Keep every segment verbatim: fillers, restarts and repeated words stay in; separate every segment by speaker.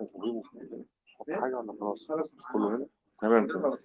Speaker 1: حاجة ولا خلاص؟ كله هنا؟ تمام تمام.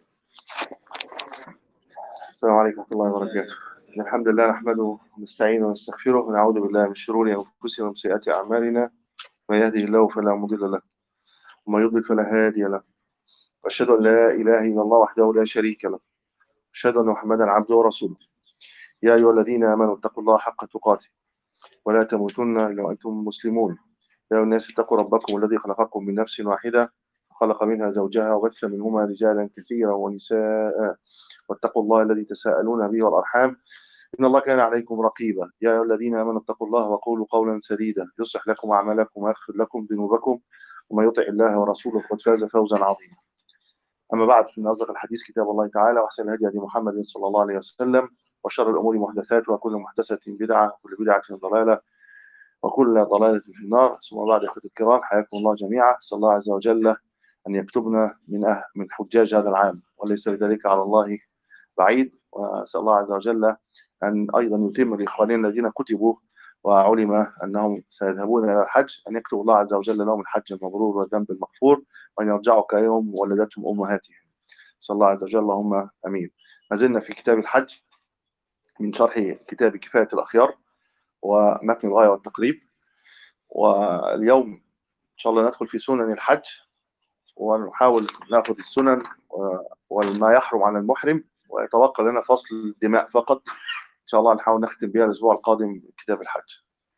Speaker 1: السلام عليكم ورحمة الله وبركاته. الحمد لله نحمده ونستعينه ونستغفره ونعوذ بالله من شرور أنفسنا ومن سيئات أعمالنا. من يهده الله فلا مضل له ومن يضلل فلا هادي له. وأشهد أن لا إله إلا الله وحده لا شريك له. أشهد أن محمدا عبده ورسوله. يا أيها الذين آمنوا اتقوا الله حق تقاته ولا تموتن إلا وأنتم مسلمون. يا أيها الناس اتقوا ربكم الذي خلقكم من نفس واحدة وخلق منها زوجها وبث منهما رجالا كثيرا ونساء واتقوا الله الذي تساءلون به والأرحام إن الله كان عليكم رقيبا. يا أيها الذين آمنوا اتقوا الله وقولوا قولا سديدا يصلح لكم أعمالكم ويغفر لكم ذنوبكم ومن يطع الله ورسوله فقد فاز فوزا عظيما. أما بعد، فإن أصدق الحديث كتاب الله تعالى وأحسن الهدي هدي محمد صلى الله عليه وسلم وشر الأمور محدثاتها وكل محدثة بدعة وكل بدعة ضلالة وكل ضلالة في النار. ثم بعد، أخوتي الكرام، حياكم الله جميعا. أسأل الله عز وجل أن يكتبنا من أهل من حجاج هذا العام وليس بذلك على الله بعيد. وأسأل الله عز وجل أن أيضا يتم لإخواننا الذين كتبوا وعلم أنهم سيذهبون إلى الحج أن يكتب الله عز وجل لهم الحج المبرور والذنب المغفور وأن يرجعوا كيوم ولدتهم أمهاتهم. صلى الله عز وجل، اللهم أمين. ما زلنا في كتاب الحج من شرح كتاب كفاية الأخيار ومتن الغاية والتقريب، واليوم إن شاء الله ندخل في سنن الحج ونحاول نأخذ السنن وما يحرم عن المحرم، ويتبقى لنا فصل الدماء فقط إن شاء الله نحاول نختم بها الأسبوع القادم كتاب الحج.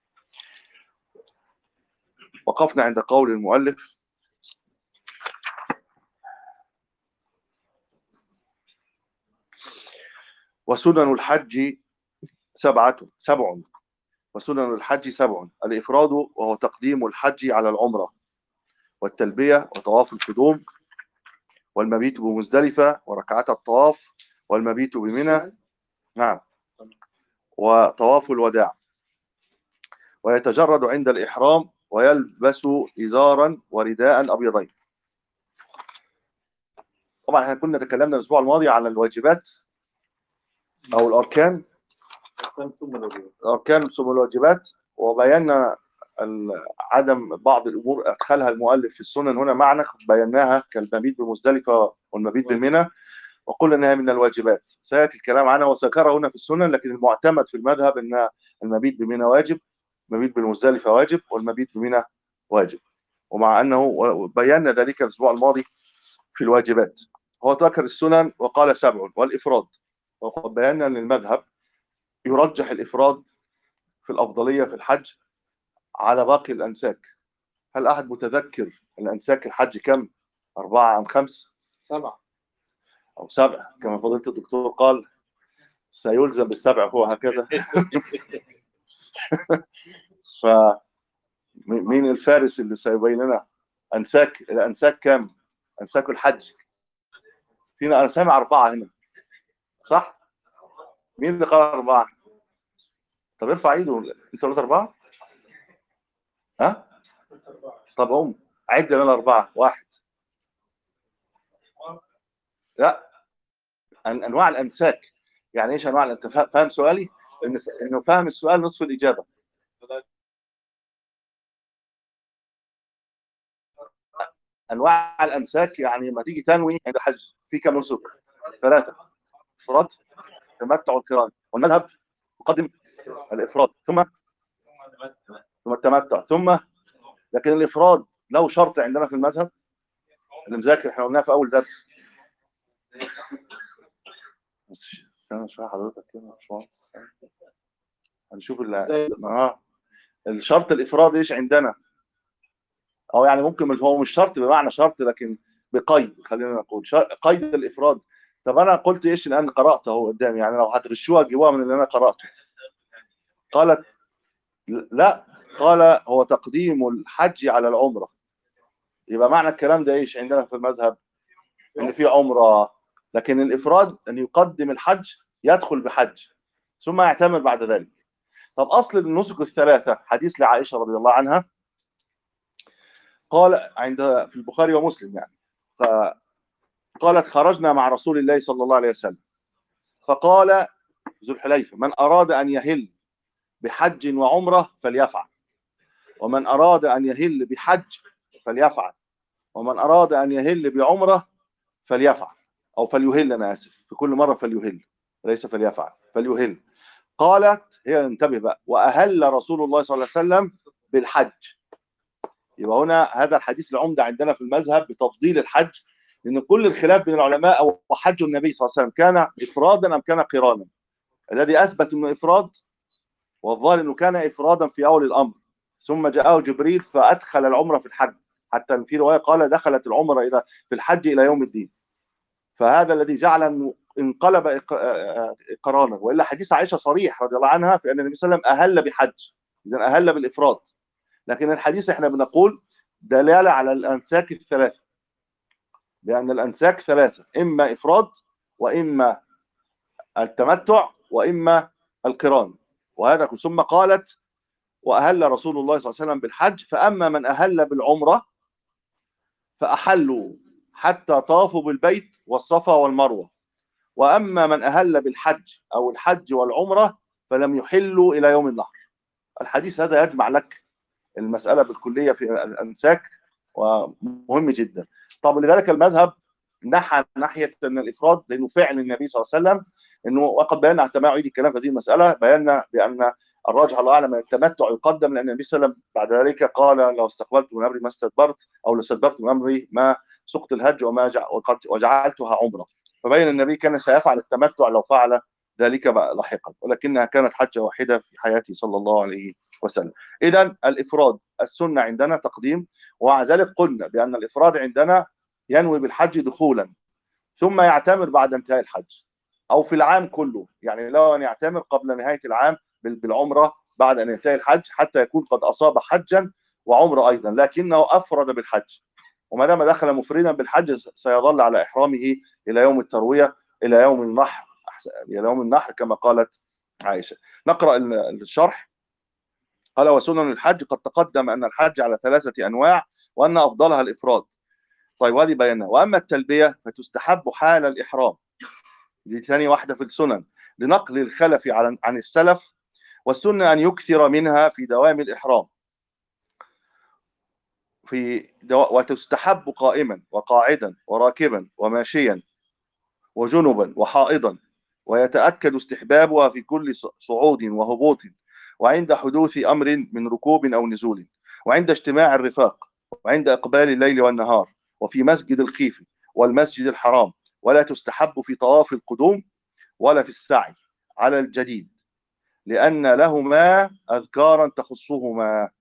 Speaker 1: وقفنا عند قول المؤلف: وسنن الحج سبعة سبع وسنن الحج سبع: الإفراد وهو تقديم الحج على العمرة، والتلبية وطواف القدوم، والمبيت بمزدلفة وركعات الطواف، والمبيت بمنى، نعم، وطواف الوداع. ويتجرد عند الإحرام ويلبس إزارا ورداء أبيضين. طبعا احنا كنا تكلمنا الأسبوع الماضي على الواجبات أو الأركان الأركان ثم الواجبات، وبينا عدم بعض الأمور أدخلها المؤلف في السنن هنا معنا، بيناها كالمبيت بمزدلفة والمبيت بمنى، وقلنا انها من الواجبات. سياتي الكلام عنها وذكرها هنا في السنن، لكن المعتمد في المذهب ان المبيت بمنى واجب، المبيت بالمزدلفه واجب، والمبيت بمنى واجب. ومع انه بينا ذلك الاسبوع الماضي في الواجبات. هو ذكر السنن وقال سبع والافراد، وقد بينا ان المذهب يرجح الافراد في الافضليه في الحج على باقي الانساك. هل احد متذكر الانساك الحج كم؟ اربعه ام خمس؟
Speaker 2: سبعه
Speaker 1: أو سبع كما فضيلة الدكتور قال سيلزم بالسبع، هو هكذا. فمين الفارس اللي سيبين لنا أنساك الأنساك كام؟ أنساك الحج فينا. أنا سامع أربعة هنا، صح؟ مين اللي قال أربعة؟ طب ارفع ايده. أنت قلت أربعة؟ ها؟ طب قوم عد لنا أربعة. واحد. لا، أنواع الأنساك. يعني إيش أنواع؟ أنت فاهم سؤالي؟ إنه فاهم السؤال نصف الإجابة. انواع الامساك يعني ما تيجي تنوي عند الحج في كم نسك؟ ثلاثه: افراد، تمتع، القران. والمذهب يقدم الافراد ثم ثم التمتع ثم، لكن الافراد له شرط عندنا في المذهب اللي مذاكر، احنا قلناها في اول درس. استنى شويه حضرتك كده يا باشمهندس، هنشوف اه الشرط الافراد ايش عندنا، او يعني ممكن هو مش شرط بمعنى شرط، لكن بقيد، خلينا نقول قيد الافراد. طب انا قلت ايش الان؟ قراته اهو قدامي، يعني لو هتغشوها جواها من اللي انا قراته. قالت لا، قال هو تقديم الحج على العمره. يبقى معنى الكلام ده ايش عندنا في المذهب؟ ان في عمره، لكن الافراد ان يقدم الحج، يدخل بحج ثم يعتمر بعد ذلك. طب اصل النسك الثلاثه حديث لعائشه رضي الله عنها، قال عند في البخاري ومسلم يعني، قالت خرجنا مع رسول الله صلى الله عليه وسلم فقال ذو الحليفة: من أراد أن يهل بحج وعمرة فليفعل، ومن أراد أن يهل بحج فليفعل، ومن أراد أن يهل بعمرة فليفعل، أو فليهل، أنا آسف، في كل مرة فليهل، ليس فليفعل، فليهل. قالت هي، انتبه بقى، وأهل رسول الله صلى الله عليه وسلم بالحج. يبقى هنا هذا الحديث العمدة عندنا في المذهب بتفضيل الحج، لأن كل الخلاف بين العلماء أو حج النبي صلى الله عليه وسلم كان إفرادا أم كان قرانا. الذي أثبت أنه إفراد، والظاهر أنه كان إفرادا في أول الأمر، ثم جاءه جبريل فأدخل العمرة في الحج، حتى في رواية قال دخلت العمرة إلى في الحج إلى يوم الدين. فهذا الذي جعل أنه انقلب قرانا، وإلا حديث عائشة صريح رضي الله عنها في أن النبي صلى الله عليه وسلم أهل بحج، إذا أهل بالإفراد. لكن الحديث احنا بنقول دلالة على الأنساك الثلاثة، لأن الأنساك ثلاثة، إما إفراد، وإما التمتع، وإما القران. وهذا ثم قالت وأهل رسول الله صلى الله عليه وسلم بالحج، فأما من أهل بالعمرة فأحلوا حتى طافوا بالبيت والصفا والمروة، وأما من أهل بالحج أو الحج والعمرة فلم يحلوا إلى يوم النحر. الحديث هذا يجمع لك المسألة بالكلية في الأنساك، ومهم جدا. طب لذلك المذهب نحى ناحية أن الإفراد، لأنه فعل النبي صلى الله عليه وسلم، أنه وقد بينا احتمال عيد الكلام في هذه المسألة، بينا بأن الراجح الله أعلم التمتع يقدم، لأن النبي صلى الله عليه وسلم بعد ذلك قال لو استقبلت من أمري ما استدبرت، أو لو استدبرت من أمري ما سقت الهج وما وجعلتها عمرة. فبين النبي كان سيفعل التمتع لو فعل ذلك لاحقا، ولكنها كانت حجة واحدة في حياته صلى الله عليه وسلم. إذا الإفراد السنة عندنا تقديم، ومع ذلك قلنا بأن الإفراد عندنا ينوي بالحج دخولا، ثم يعتمر بعد انتهاء الحج، أو في العام كله، يعني لو أن يعتمر قبل نهاية العام بالعمرة بعد أن ينتهي الحج، حتى يكون قد أصاب حجا وعمرة أيضا، لكنه أفرد بالحج. وما دام دخل مفردا بالحج سيظل على إحرامه إلى يوم التروية، إلى يوم النحر، إلى يوم النحر كما قالت عائشة. نقرأ الشرح. قال وسنن الحج قد تقدم أن الحج على ثلاثة أنواع، وأن أفضلها الإفراد. طيب وهذه بينا. وأما التلبية فتستحب حال الإحرام، دي ثاني واحدة في السنن، لنقل الخلف عن عن السلف، والسنة أن يكثر منها في دوام الإحرام، في دو... وتستحب قائما وقاعدا وراكبا وماشيا وجنبا وحائضا، ويتأكد استحبابها في كل صعود وهبوط، وعند حدوث أمر من ركوب أو نزول، وعند اجتماع الرفاق، وعند إقبال الليل والنهار، وفي مسجد الخيف والمسجد الحرام. ولا تستحب في طواف القدوم ولا في السعي على الجديد، لأن لهما أذكارا تخصهما.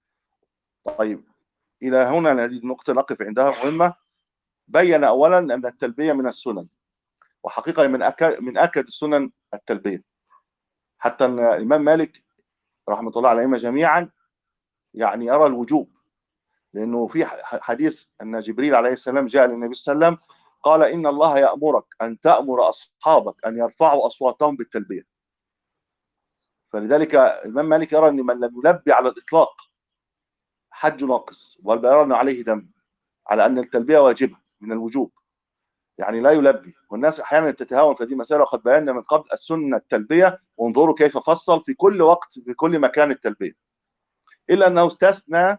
Speaker 1: طيب إلى هنا هذه النقطة نقف عندها، مهمة. بين أولا أن التلبية من السنن، وحقيقة من أكد من أكد السنن التلبية، حتى أن الإمام مالك رحمة الله عليهم جميعا يعني يرى الوجوب، لأنه في حديث أن جبريل عليه السلام جاء للنبي صلى الله عليه وسلم قال إن الله يأمرك أن تأمر أصحابك أن يرفعوا أصواتهم بالتلبية. فلذلك الإمام مالك يرى أن من لم يلبي على الإطلاق حج ناقص، والبيان عليه دم، على أن التلبية واجبة من الوجوب، يعني لا يلبي. والناس أحيانا تتهاون في هذه المسألة، وقد بينا من قبل السنة التلبية، وانظروا كيف فصل في كل وقت في كل مكان التلبية، إلا أنه استثنى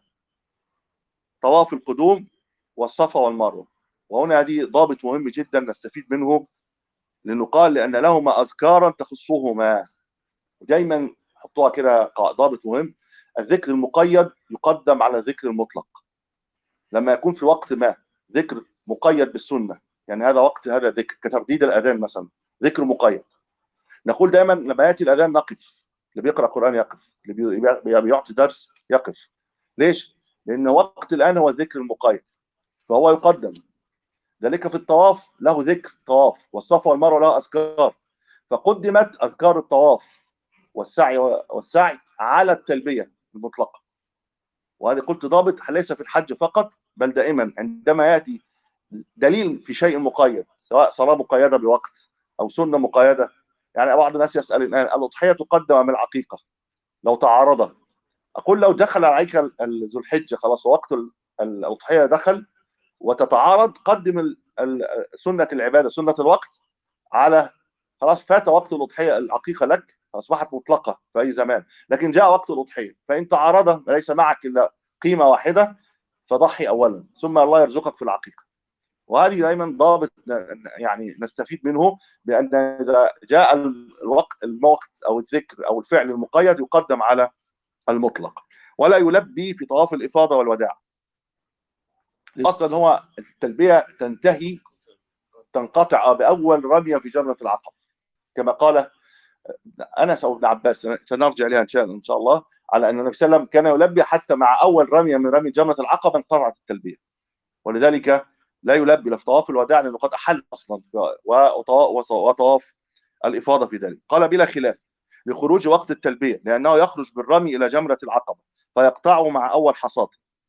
Speaker 1: طواف القدوم والصفا والمروة. وهنا هذه ضابط مهم جدا نستفيد منه، لأنه قال لأن لهما أذكارا تخصهما. دايما حطوها كده ضابط مهم، الذكر المقيد يقدم على الذكر المطلق. لما يكون في وقت ما ذكر مقيد بالسنة، يعني هذا وقت هذا ذكر كترديد الأذان مثلا، ذكر مقيد، نقول دائما لما يأتي الأذان نقف، اللي بيقرأ قرآن يقف، اللي بيعطي درس يقف. ليش؟ لأن وقت الآن هو الذكر المقيد، فهو يقدم. ذلك في الطواف له ذكر طواف، والصفا والمروة له أذكار، فقدمت أذكار الطواف والسعي والسعي على التلبية المطلقة. وهذه قلت ضابط ليس في الحج فقط، بل دائما عندما يأتي دليل في شيء مقيد، سواء صلاة مقيدة بوقت أو سنة مقيدة. يعني بعض الناس يسأل الآن الأضحية تقدم أم العقيقة لو تعارض؟ أقول لو دخل عليك ذو الحجة خلاص وقت الأضحية دخل وتتعارض، قدم سنة العبادة سنة الوقت على، خلاص فات وقت الأضحية، العقيقة لك أصبحت مطلقة في أي زمان. لكن جاء وقت الأضحية فإن تعارض ليس معك إلا قيمة واحدة، فضحي اولا ثم الله يرزقك في العقيقه. وهذه دايما ضابط يعني نستفيد منه، بان اذا جاء الوقت الموقت او الذكر او الفعل المقيد يقدم على المطلق، ولا يلبي في طواف الافاضه والوداع. اصلا هو التلبيه تنتهي تنقطع باول رميه في جمره العقبه، كما قال انس او ابن عباس، سنرجع اليها ان شاء الله ان شاء الله، على ان النبي صلى الله عليه وسلم كان يلبي حتى مع اول رميه من رمي جمره العقبه انقطعت التلبيه، ولذلك لا يلبي لا في طواف الوداع لانه قد احل اصلا، وطواف الافاضه في ذلك. قال بلا خلاف لخروج وقت التلبيه، لانه يخرج بالرمي الى جمره العقبه فيقطعه مع اول حصاد.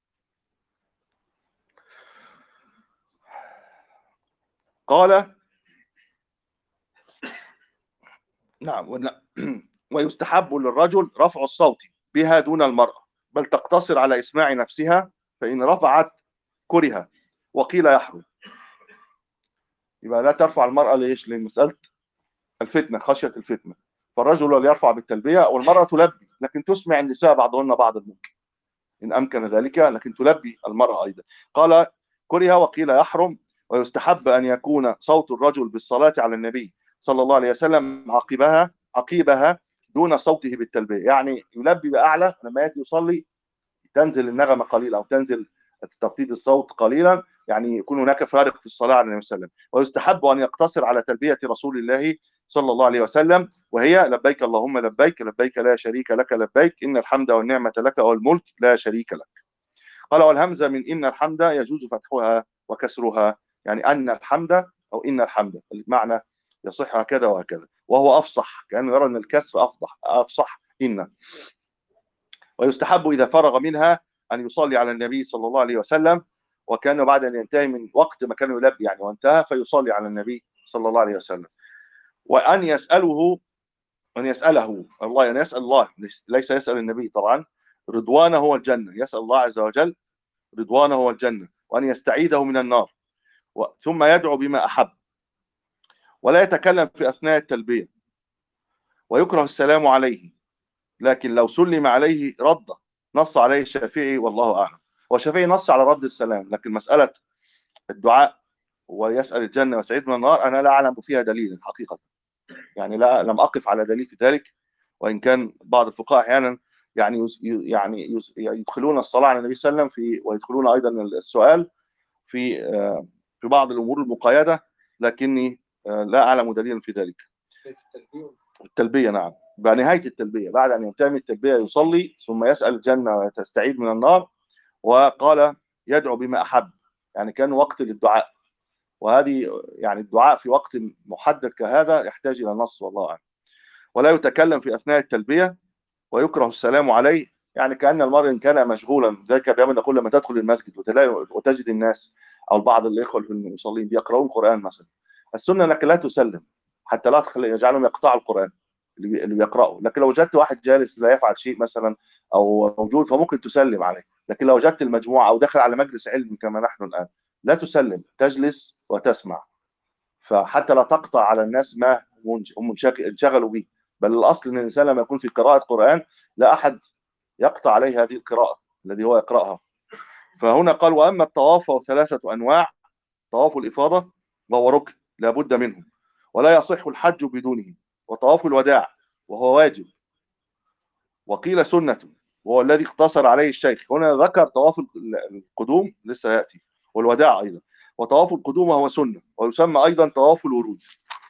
Speaker 1: قال نعم ويستحب للرجل رفع الصوت بها دون المرأة، بل تقتصر على إسماع نفسها، فإن رفعت كره، وقيل يحرم. يبقى لا ترفع المرأة ليش؟ لمسألة الفتنة، خشية الفتنة. فالرجل يرفع بالتلبية والمرأة تلبي، لكن تسمع النساء بعضهن بعض الممكن إن أمكن ذلك، لكن تلبي المرأة أيضا. قال كره وقيل يحرم. ويستحب أن يكون صوت الرجل بالصلاة على النبي صلى الله عليه وسلم عقبها عقيبها دون صوته بالتلبية، يعني يلبي بأعلى، لما يأتي يصلي تنزل النغمة قليلا أو تنزل ترتيب الصوت قليلا، يعني يكون هناك فارق في الصلاة على النبي صلى الله عليه وسلم. ويستحب أن يقتصر على تلبية رسول الله صلى الله عليه وسلم، وهي لبيك اللهم لبيك لبيك لا شريك لك لبيك إن الحمد والنعمة لك والملك لا شريك لك. قال والهمزة من إن الحمد يجوز فتحها وكسرها، يعني أن الحمد أو إن الحمد، المعنى يصح هكذا وهكذا، وهو أفصح، كأنه يرى أن الكسر أفضح أفصح إن. ويستحب إذا فرغ منها أن يصلي على النبي صلى الله عليه وسلم، وكان بعد أن ينتهي من وقت ما كان يلبي يعني وانتهى فيصلي على النبي صلى الله عليه وسلم. وأن يسأله أن يسأله الله، أن يسأل الله، ليس يسأل النبي طبعا، رضوانه هو الجنة، يسأل الله عز وجل رضوانه هو الجنة، وأن يستعيذه من النار، ثم يدعو بما أحب، ولا يتكلم في أثناء التلبية. ويكره السلام عليه، لكن لو سلم عليه رد، نص عليه الشافعي والله أعلم. والشافعي نص على رد السلام، لكن مسألة الدعاء ويسأل الجنة وسعيد من النار أنا لا أعلم فيها دليل حقيقة، يعني لا لم أقف على دليل في ذلك، وإن كان بعض الفقهاء أحيانا يعني يعني يدخلون الصلاة على النبي صلى الله عليه وسلم في، ويدخلون أيضا السؤال في في بعض الأمور المقيدة، لكني لا أعلم دليلا في ذلك. التلبية نعم، بنهاية التلبية بعد أن ينتهي من التلبية يصلي ثم يسأل الجنة وتستعيد من النار، وقال يدعو بما أحب، يعني كان وقت للدعاء، وهذه يعني الدعاء في وقت محدد كهذا يحتاج إلى نص والله أعلم. ولا يتكلم في أثناء التلبية، ويكره السلام عليه، يعني كأن المرء إن كان مشغولا، ذلك دائما نقول لما تدخل المسجد وتجد الناس أو بعض الإخوة المصلين بيقرؤون القرآن مثلا، السنة أنك لا تسلم حتى لا يجعلهم يقطعوا القرآن اللي بيقرأه، لكن لو وجدت واحد جالس لا يفعل شيء مثلا أو موجود فممكن تسلم عليه، لكن لو وجدت المجموعة أو دخل على مجلس علم كما نحن الآن لا تسلم، تجلس وتسمع، فحتى لا تقطع على الناس ما هم انشغلوا به، بل الأصل أن الإنسان لما يكون في قراءة قرآن لا أحد يقطع عليه هذه القراءة الذي هو يقرأها. فهنا قال وأما الطواف فهو ثلاثة أنواع: طواف الإفاضة وهو ركن لا بد منه ولا يصح الحج بدونه، وطواف الوداع وهو واجب، وقيل سنة وهو الذي اقتصر عليه الشيخ. هنا ذكر طواف القدوم لسه يأتي، والوداع أيضا. وطواف القدوم وهو سنة، ويسمى أيضا طواف الورود.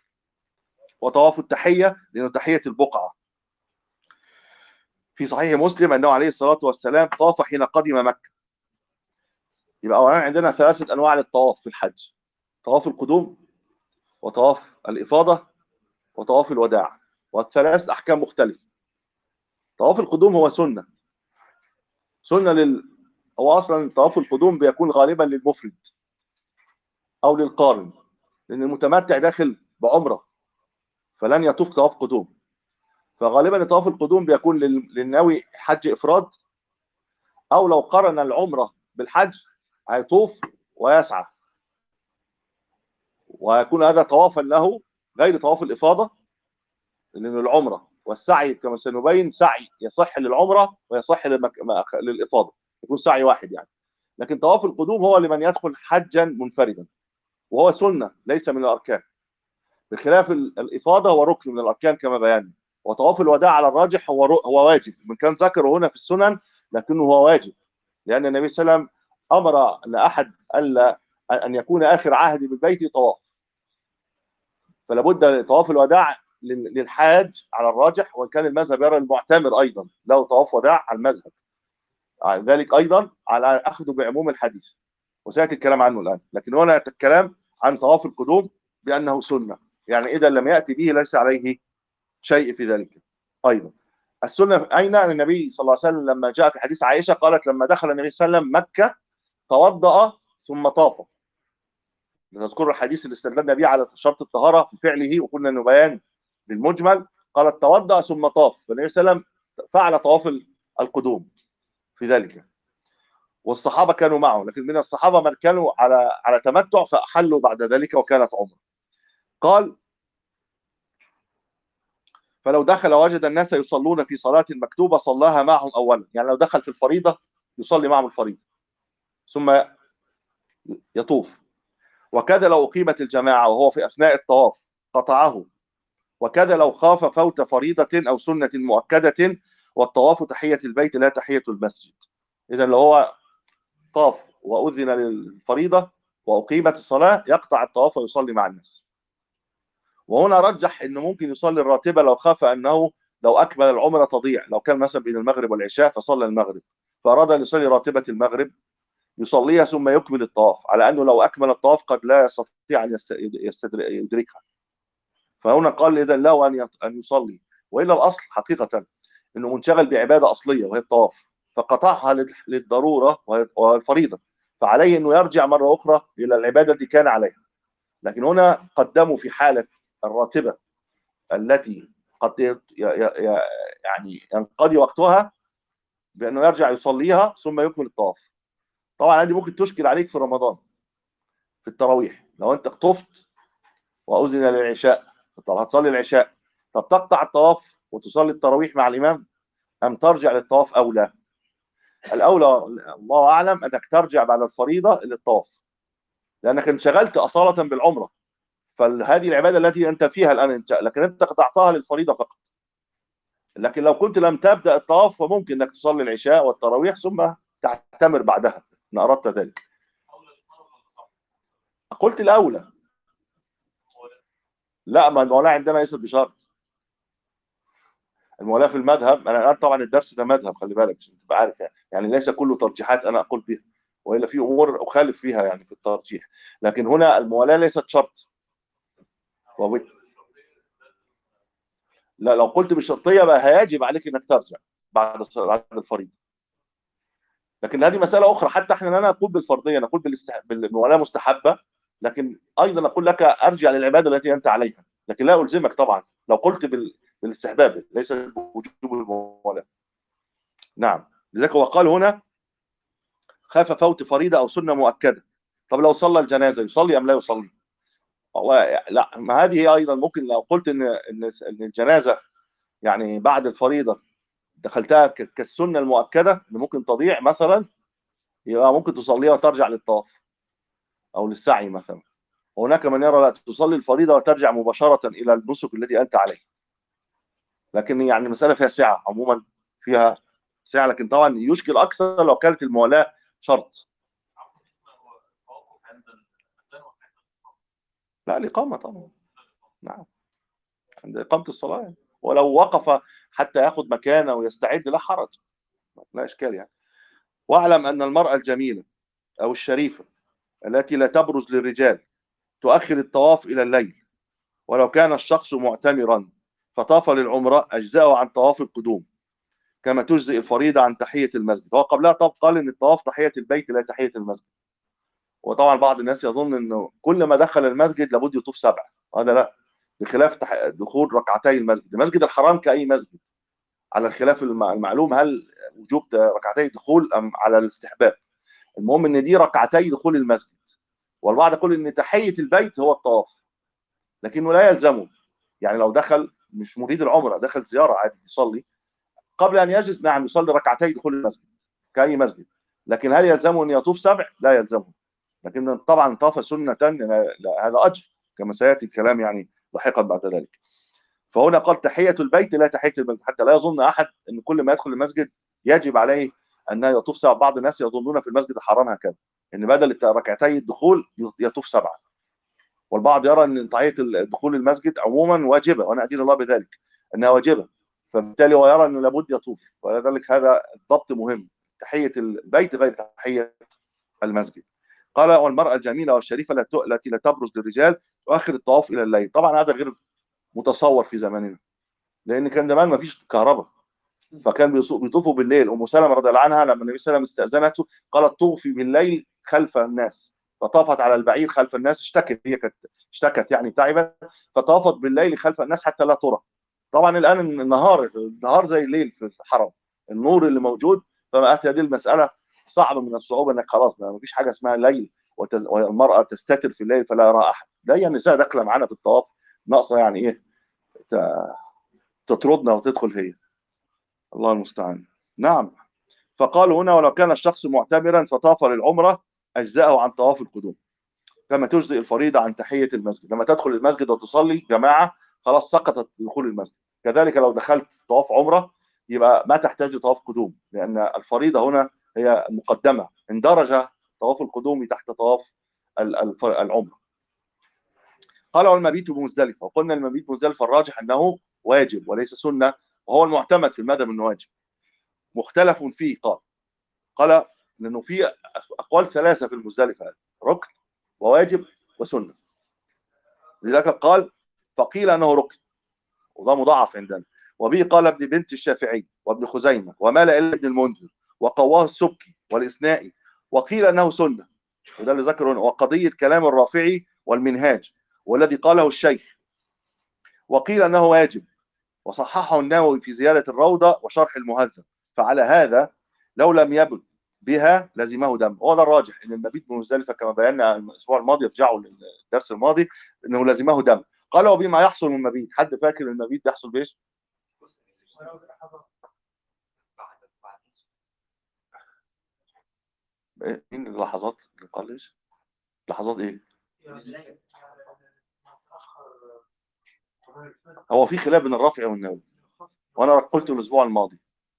Speaker 1: وطواف التحية لأنه تحية البقعة، في صحيح مسلم أنه عليه الصلاة والسلام طاف حين قدم مكة. يبقى أولا عندنا ثلاثة أنواع للطواف في الحج: طواف القدوم وطواف الإفاضة وطواف الوداع، والثلاث أحكام مختلفة. طواف القدوم هو سنة سنة لل هو أصلا طواف القدوم بيكون غالبا للمفرد أو للقارن، لأن المتمتع داخل بعمرة فلن يطوف طواف قدوم، فغالبا طواف القدوم بيكون للناوي حج إفراد، أو لو قرن العمرة بالحج هيطوف ويسعى، ويكون هذا طوافا له غير طواف الإفاضة، لأن العمرة والسعي كما سنبين سعي يصح للعمرة ويصح للمك... للإفاضة، يكون سعي واحد يعني. لكن طواف القدوم هو لمن يدخل حجا منفردا، وهو سنة ليس من الأركان، بخلاف الإفاضة هو ركن من الأركان كما بينا. وطواف الوداع على الراجح هو هو واجب، من كان ذكره هنا في السنن لكنه هو واجب، لأن النبي صلى الله عليه وسلم أمر لأحد ألا أن يكون آخر عهد بالبيت طواف، فلا بد طواف الوداع للحاج على الراجح، وان كان المذهب يرى المعتمر ايضا له طواف وداع على المذهب، ذلك ايضا على اخذه بعموم الحديث، وسياتي الكلام عنه الان. لكن هنا الكلام عن طواف القدوم بانه سنه، يعني اذا لم ياتي به ليس عليه شيء في ذلك. ايضا السنه اين؟ النبي صلى الله عليه وسلم لما جاء في حديث عائشه قالت لما دخل النبي صلى الله عليه وسلم مكه توضأ ثم طاف. نذكر الحديث اللي استدلنا به على شرط الطهاره في فعله، وقلنا انه بيان بالمجمل. قالت توضأ ثم طاف، فالنبي صلى الله عليه وسلم فعل طواف القدوم في ذلك، والصحابه كانوا معه، لكن من الصحابه من كانوا على على تمتع فاحلوا بعد ذلك وكانت عمره. قال فلو دخل وجد الناس يصلون في صلاه مكتوبه صلاها معهم اولا، يعني لو دخل في الفريضه يصلي معهم الفريضه ثم يطوف. وكذا لو اقيمت الجماعه وهو في اثناء الطواف قطعه. وكذا لو خاف فوت فريضة أو سنة مؤكدة، والطواف تحية البيت لا تحية المسجد. إذا لو هو طاف وأذن للفريضة وأقيمت الصلاة يقطع الطواف ويصلي مع الناس. وهنا رجح أنه ممكن يصلي الراتبة لو خاف أنه لو أكمل العمرة تضيع، لو كان مثلا بين المغرب والعشاء فصلى المغرب فأراد أن يصلي راتبة المغرب يصليها ثم يكمل الطواف، على أنه لو أكمل الطواف قد لا يستطيع أن يدركها. فهنا قال إذا له أن أن يصلي، وإلا الأصل حقيقة أنه منشغل بعبادة أصلية وهي الطواف، فقطعها للضرورة والفريضة، فعليه أنه يرجع مرة أخرى إلى العبادة التي كان عليها. لكن هنا قدموا في حالة الراتبة التي قد يعني ينقضي وقتها بأنه يرجع يصليها ثم يكمل الطواف. طبعا هذه ممكن تشكل عليك في رمضان في التراويح، لو أنت طفت وأذن للعشاء، طب هتصلي العشاء، طب تقطع الطواف وتصلي التراويح مع الإمام أم ترجع للطواف؟ أولى الأولى الله أعلم أنك ترجع بعد الفريضة للطواف، لأنك انشغلت أصالة بالعمرة، فهذه العبادة التي أنت فيها الآن انت، لكن أنت قطعتها للفريضة فقط. لكن لو كنت لم تبدأ الطواف فممكن أنك تصلي العشاء والتراويح ثم تعتمر بعدها إن أردت ذلك. قلت الأولى. لا، ما المولاة عندنا ليست بشرط. المولاة في المذهب، انا الان طبعا الدرس ده مذهب خلي بالك عشان تبقى عارف، يعني يعني ليس كله ترجيحات انا اقول بها، والا في امور اخالف فيها يعني في الترجيح، لكن هنا المولاة ليست شرط. وبت... لا، لو قلت بالشرطيه بقى هيجب عليك انك ترجع بعد بعد الفريضه، لكن هذه مساله اخرى. حتى احنا لا نقول بالفرضيه، نقول بالاستح... بالمولاة مستحبه، لكن ايضا اقول لك ارجع للعباده التي انت عليها، لكن لا الزمك طبعا لو قلت بال... بالاستحباب ليس بوجوب المولاة. نعم، لذلك هو قال هنا خاف فوت فريضه او سنه مؤكده. طب لو صلى الجنازه يصلي ام لا يصلي؟ والله لا، ما هذه ايضا ممكن لو قلت ان ان إن الجنازه يعني بعد الفريضه دخلتها كالسنه المؤكده اللي ممكن تضيع مثلا، يبقى ممكن تصليها وترجع للطواف او للسعي مثلا. وهناك من يرى لا، تصلي الفريضه وترجع مباشره الى النسك الذي انت عليه. لكن يعني المساله فيها سعه عموما، فيها سعه، لكن طبعا يشكل اكثر لو كانت الموالاه شرط. لا، الإقامة طبعا. نعم، عند إقامة الصلاة يعني. ولو وقف حتى ياخذ مكانه ويستعد لا حرج، لا إشكال يعني. واعلم أن المرأة الجميلة أو الشريفة التي لا تبرز للرجال تؤخر الطواف إلى الليل، ولو كان الشخص معتمرا فطاف للعمرة أجزاءه عن طواف القدوم، كما تجزئ الفريضة عن تحية المسجد. هو قبلها طب قال إن الطواف تحية البيت لا تحية المسجد. وطبعا بعض الناس يظن إنه كل ما دخل المسجد لابد يطوف سبعة، هذا لا، بخلاف دخول ركعتي المسجد. المسجد الحرام كأي مسجد، على الخلاف المعلوم هل وجوب ركعتي دخول أم على الاستحباب. المهم ان دي ركعتي دخول المسجد، والبعض يقول ان تحية البيت هو الطواف، لكنه لا يلزمه. يعني لو دخل مش مريد العمرة، دخل زيارة عادي يصلي، قبل ان يجلس نعم يصلي ركعتي دخول المسجد كأي مسجد، لكن هل يلزمه ان يطوف سبع؟ لا يلزمه. لكن طبعا طاف سنة، هذا اجر كما سياتي الكلام يعني لاحقا بعد ذلك. فهنا قال تحية البيت لا تحية البيت، حتى لا يظن احد ان كل ما يدخل المسجد يجب عليه ان يطوف سبع. بعض الناس يظنون في المسجد الحرام هكذا، ان بدل ركعتي الدخول يطوف سبعه، والبعض يرى ان تحيه الدخول المسجد عموما واجبه، وانا ادين الله بذلك انها واجبه، فبالتالي هو يرى انه لابد يطوف، ولذلك هذا الضبط مهم. تحيه البيت غير تحيه المسجد. قال والمراه الجميله والشريفه التي لا تبرز للرجال تؤخر الطواف الى الليل. طبعا هذا غير متصور في زماننا، لان كان زمان ما فيش كهرباء، فكان بيطوفوا بالليل. ام سلمة رضي الله عنها لما النبي صلى الله عليه وسلم استاذنته قالت طوفي بالليل خلف الناس، فطافت على البعير خلف الناس، اشتكت، هي كانت اشتكت يعني تعبت، فطافت بالليل خلف الناس حتى لا ترى. طبعا الان النهار النهار زي الليل في الحرم، النور اللي موجود، فبقت هذه المساله صعبه من الصعوبه، انك خلاص ما فيش حاجه اسمها ليل وتز... والمراه تستتر في الليل فلا يرى احد. ده هي النساء داخله معانا في الطواف، ناقصه يعني ايه تطردنا وتدخل هي، الله المستعان. نعم. فقالوا هنا ولو كان الشخص معتمرا فطاف للعمرة أجزأه عن طواف القدوم، كما تجزئ الفريضة عن تحية المسجد. لما تدخل المسجد وتصلي جماعة خلاص سقطت دخول المسجد. كذلك لو دخلت طواف عمرة يبقى ما تحتاج لطواف قدوم، لأن الفريضة هنا هي مقدمة، اندرج طواف القدوم تحت طواف العمرة. قال والمبيت بمزدلفة، وقلنا المبيت بمزدلفة الراجح أنه واجب وليس سنة، وهو المعتمد في المذهب أنه واجب. مختلف فيه قال قال لانه في اقوال ثلاثه في المزدلفه، ركن وواجب وسنه. لذلك قال فقيل انه ركن، وده مضاعف عندنا. وبه قال ابن بنت الشافعي وابن خزيمه ومال الى ابن المنذر وقواه السبكي والاسنائي، وقيل انه سنه، وده اللي ذكره. وقضيه كلام الرافعي والمنهاج والذي قاله الشيخ، وقيل انه واجب، وصححه النووي في زياده الروضه وشرح المهذب. فعلى هذا لو لم يبت بها لزمه دم. هو ده الراجح، ان المبيت بمزدلفه كما بينا الاسبوع الماضي، ارجعوا للدرس الماضي، انه لزمه دم. قال وبما يحصل من المبيت، حد فاكر المبيت بيحصل بايش؟ إيه؟ مين اللحظات اللي قال ايش؟ لحظات ايه؟ هو في خلاف بين الرافعي والنووي، وانا قلت الاسبوع الماضي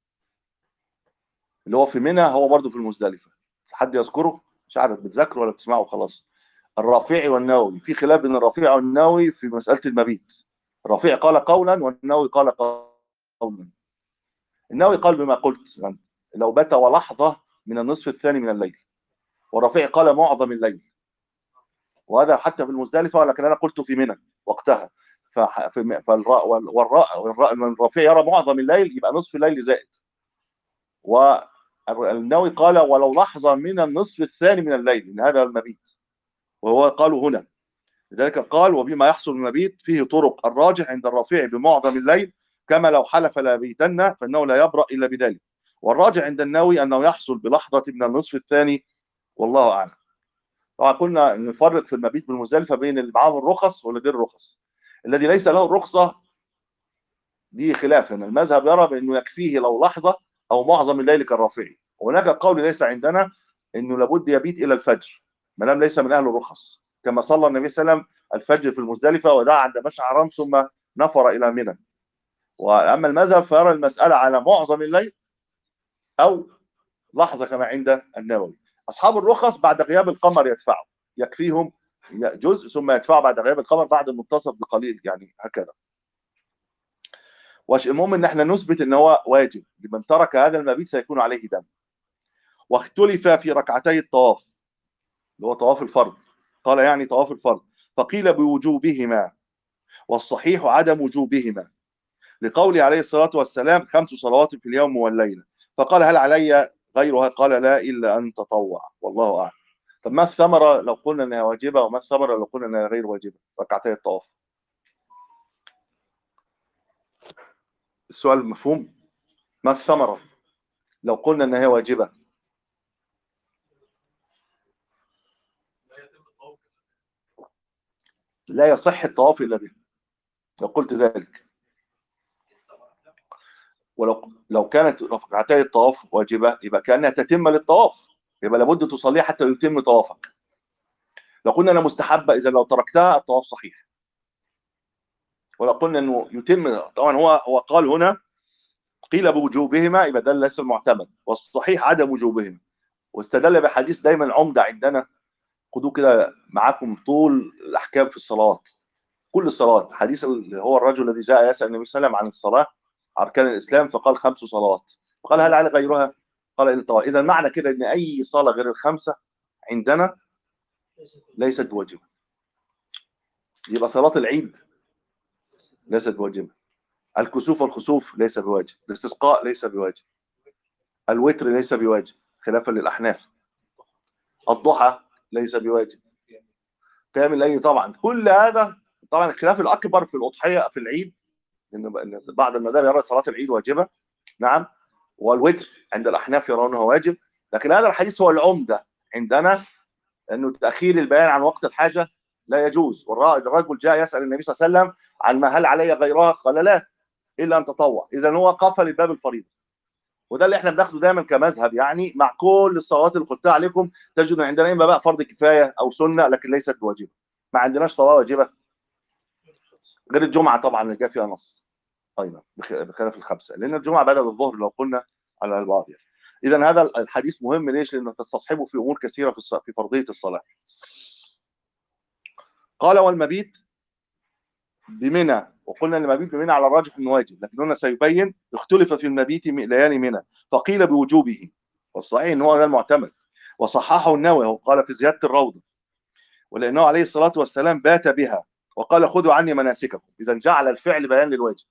Speaker 1: اللي هو في منى هو برضه في المزدلفه. حد يذكره؟ مش عارف بتذاكروا ولا بتسمعوا خلاص. الرافعي والنووي في خلاف بين الرافعي والنووي في مساله المبيت. الرافعي قال قولا والنووي قال قولا. النووي قال بما قلت يعني لو بات ولحظه من النصف الثاني من الليل، والرافعي قال معظم الليل، وهذا حتى في المزدلفه، ولكن انا قلت في منى وقتها. فالراء والراء والرافعي يرى معظم الليل، يبقى نصف الليل زائد. والنووي قال ولو لحظه من النصف الثاني من الليل، ان هذا المبيت، وهو قالوا هنا. لذلك قال وبما يحصل المبيت فيه طرق، الراجح عند الرافعي بمعظم الليل، كما لو حلف لا بيتن فانه لا يبرأ الا بذلك. والراجع عند النووي انه يحصل بلحظه من النصف الثاني، والله اعلم. طبعا قلنا نفرق في المبيت بالمزدلفه بين اللي معاه الرخص واللي غير الرخص. الذي ليس له الرخصه دي خلاف، ان المذهب يرى بانه يكفيه لو لحظه او معظم الليل كالرافعي. وهناك قول ليس عندنا انه لابد يبيت الى الفجر ما دام ليس من اهل الرخص، كما صلى النبي صلى الله عليه وسلم الفجر في المزدلفه ودعا عند مشعر حرام ثم نفر الى منى. واما المذهب فيرى المساله على معظم الليل او لحظه كما عند النووي. اصحاب الرخص بعد غياب القمر يدفعوا، يكفيهم جزء ثم يدفعوا بعد غياب القمر بعد المنتصف بقليل يعني هكذا. المهم ان احنا نثبت ان هو واجب، لمن ترك هذا المبيت سيكون عليه دم. واختلف في ركعتي الطواف اللي هو طواف الفرض، قال يعني طواف الفرض، فقيل بوجوبهما، والصحيح عدم وجوبهما، لقول عليه الصلاة والسلام خمس صلوات في اليوم والليلة. فقال هل علي غيرها؟ قال لا إلا أن تطوع، والله أعلم. طب ما الثمرة لو قلنا أنها واجبة، وما الثمرة لو قلنا أنها غير واجبة ركعتي الطواف؟ السؤال مفهوم؟ ما الثمرة لو قلنا أنها واجبة؟ لا يصح الطواف إلا به لو قلت ذلك. ولو لو كانت ركعتي الطواف واجبة يبقى كأنها تتم للطواف، يبقى لابد تصليها حتى يتم طوافك. لو قلنا انها مستحبه، اذا لو تركتها الطواف صحيح. ولو قلنا انه يتم، طبعا هو هو قال هنا قيل بوجوبهما، يبقى ده ليس المعتمد، والصحيح عدم وجوبهما. واستدل بحديث دايما عمده عندنا، خدوه كده معاكم طول الاحكام في الصلاه، كل الصلاه. حديث اللي هو الرجل الذي جاء يسال النبي صلى الله عليه وسلم عن الصلاه، اركان الاسلام، فقال خمس صلوات، فقال هل على غيرها؟ قال إلا طبعا. اذا معنى كده ان اي صلاه غير الخمسه عندنا ليست بواجبه. يبقى صلاه العيد ليست بواجبه، الكسوف والخسوف ليس بواجب، الاستسقاء ليس بواجب، الوتر ليس بواجب خلافا للاحناف، الضحى ليس بواجب، قيام الليل طبعا. كل هذا طبعا الخلاف الاكبر في الاضحيه في العيد، ان بعض المذاهب يرى صلاه العيد واجبه، نعم، والوتر عند الاحناف يرونه واجب. لكن هذا الحديث هو العمده عندنا، انه تاخير البيان عن وقت الحاجه لا يجوز. والرجل جاء يسال النبي صلى الله عليه وسلم عن ما هل علي غيرها؟ قال لا الا ان تطوع. اذا هو قفل الباب الفريضه، وده اللي احنا بناخده دايما كمذهب. يعني مع كل الصلوات اللي قلتها عليكم تجد عندنا اما بقى فرض كفايه او سنه، لكن ليست واجبه. ما عندناش صلاه واجبه غير الجمعه طبعا اللي جاء فيها نص ايضا بخلاف الخمسه، لان الجمعه بدل الظهر لو قلنا على البعض يعني. اذا هذا الحديث مهم ليش؟ لانه تستصحبه في امور كثيره في في فرضيه الصلاه. قال والمبيت بمنى، وقلنا ان المبيت بمنى على الراجح انه واجب، لكن هنا سيبين اختلف في المبيت ليالي منى، فقيل بوجوبه، والصحيح ان هو ده المعتمد. وصححه النووي وقال في زياده الروضه، ولانه عليه الصلاه والسلام بات بها وقال خذوا عني مناسككم. اذا جعل الفعل بيان للواجب،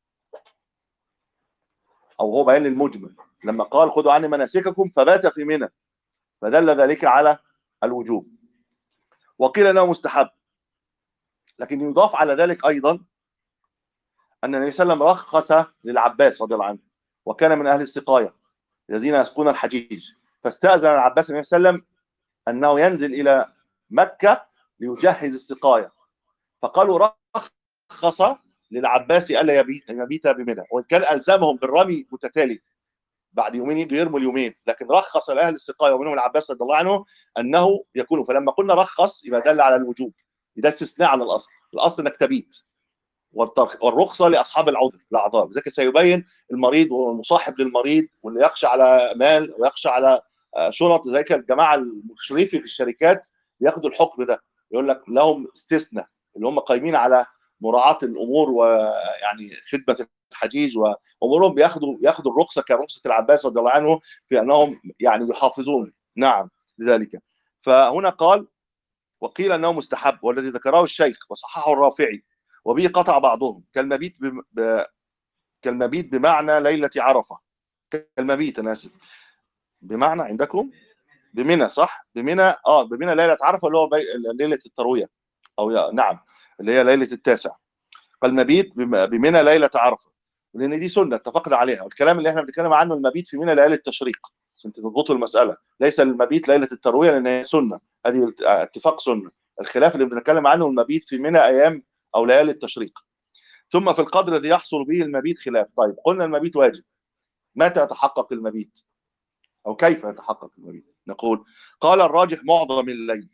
Speaker 1: او هو بيان للمجمل. لما قال خذوا عني مناسككم فبات في منى، فدل ذلك على الوجوب. وقيل انه مستحب، لكن يضاف على ذلك ايضا ان النبي صلى الله عليه وسلم رخص للعباس رضي الله عنه، وكان من اهل السقايه الذين يسقون الحجيج، فاستاذن العباس النبي صلى الله عليه وسلم انه ينزل الى مكه ليجهز السقايه، فقالوا رخص للعباس الا يبيت يبيت بمنى، وان كان الزمهم بالرمي متتالي بعد يومين يجوا يرموا اليومين، لكن رخص لاهل السقايه ومنهم العباس رضي الله عنه انه يكونوا. فلما قلنا رخص يبقى دل على الوجوب، ده استثناء عن الاصل. الاصل انك تبيت، والرخصه لاصحاب العذر الاعذار. ذلك سيبين المريض والمصاحب للمريض واللي يخشى على مال ويخشى على شرط، زي الجماعه المشرفين في الشركات بياخدوا الحكم ده، يقول لك لهم استثناء، اللي هم قايمين على مراعاه الامور ويعني خدمه الحجيج وامورهم، بياخدوا ياخدوا الرخصه كرخصه العباس رضي الله عنه في انهم يعني يحافظون، نعم، لذلك. فهنا قال وقيل انه مستحب، والذي ذكره الشيخ وصححه الرافعي، وبه قطع بعضهم، كالمبيت بم... ب... كالمبيت بمعنى ليله عرفه. كالمبيت انا اسف بمعنى عندكم بمنى، صح؟ بمنى، اه بمنى ليله عرفه اللي هو بي... ليله الترويه، او يا... نعم اللي هي ليله التاسع. فالمبيت بم... بمنى ليله عرفه، لان دي سنه اتفقنا عليها. والكلام اللي احنا بنتكلم عنه المبيت في منى ليله التشريق، عشان تضبطوا المساله. ليس المبيت ليله الترويه لان هي سنه، هذه اتفاق سنه. الخلاف اللي بنتكلم عنه المبيت في منى ايام او ليالي التشريق. ثم في القدر الذي يحصل به المبيت خلاف. طيب قلنا المبيت واجب، متى يتحقق المبيت او كيف يتحقق المبيت؟ نقول قال الراجح معظم الليل،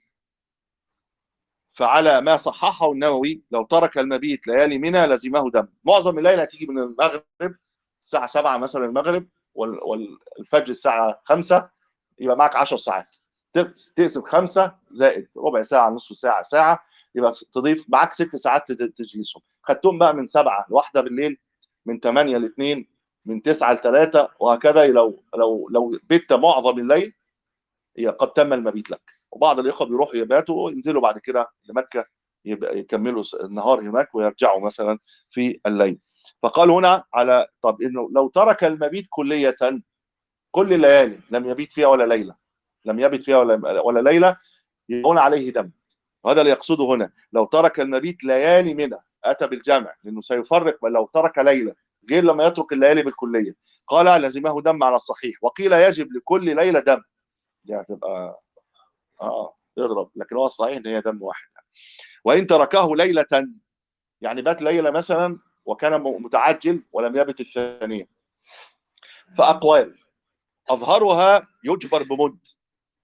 Speaker 1: فعلى ما صححه النووي لو ترك المبيت ليالي منى لزمه دم. معظم الليل هتيجي من المغرب الساعه سبعة مثلا المغرب، والفجر الساعه خمسة، يبقى معك عشر ساعات. تقسم خمسة زائد ربع ساعه، نصف ساعه، ساعه، يبقى تضيف معك ست ساعات تجلسهم. خدتهم بقى من سبعة لواحدة بالليل، من ثمانية ل اثنين، من تسعة ل ثلاثة، وهكذا. لو لو لو بت معظم الليل هي قد تم المبيت لك. وبعض الاخوه بيروحوا يباتوا وينزلوا بعد كده لمكه يبقى يكملوا النهار هناك ويرجعوا مثلا في الليل. فقال هنا على طب انه لو ترك المبيت كليه، كل الليالي لم يبيت فيها ولا ليله، لم يبت فيها ولا ولا ليله، يكون عليه دم. وهذا اللي يقصده هنا. لو ترك المبيت ليالي منى، اتى بالجمع لانه سيفرق لو ترك ليله غير لما يترك الليالي بالكليه. قال لزمه دم على الصحيح، وقيل يجب لكل ليله دم. دي هتبقى اه يضرب، لكن هو الصحيح ان هي دم واحد. وان تركه ليله، يعني بات ليله مثلا وكان متعجل ولم يبت الثانيه، فاقوال اظهرها يجبر بمد،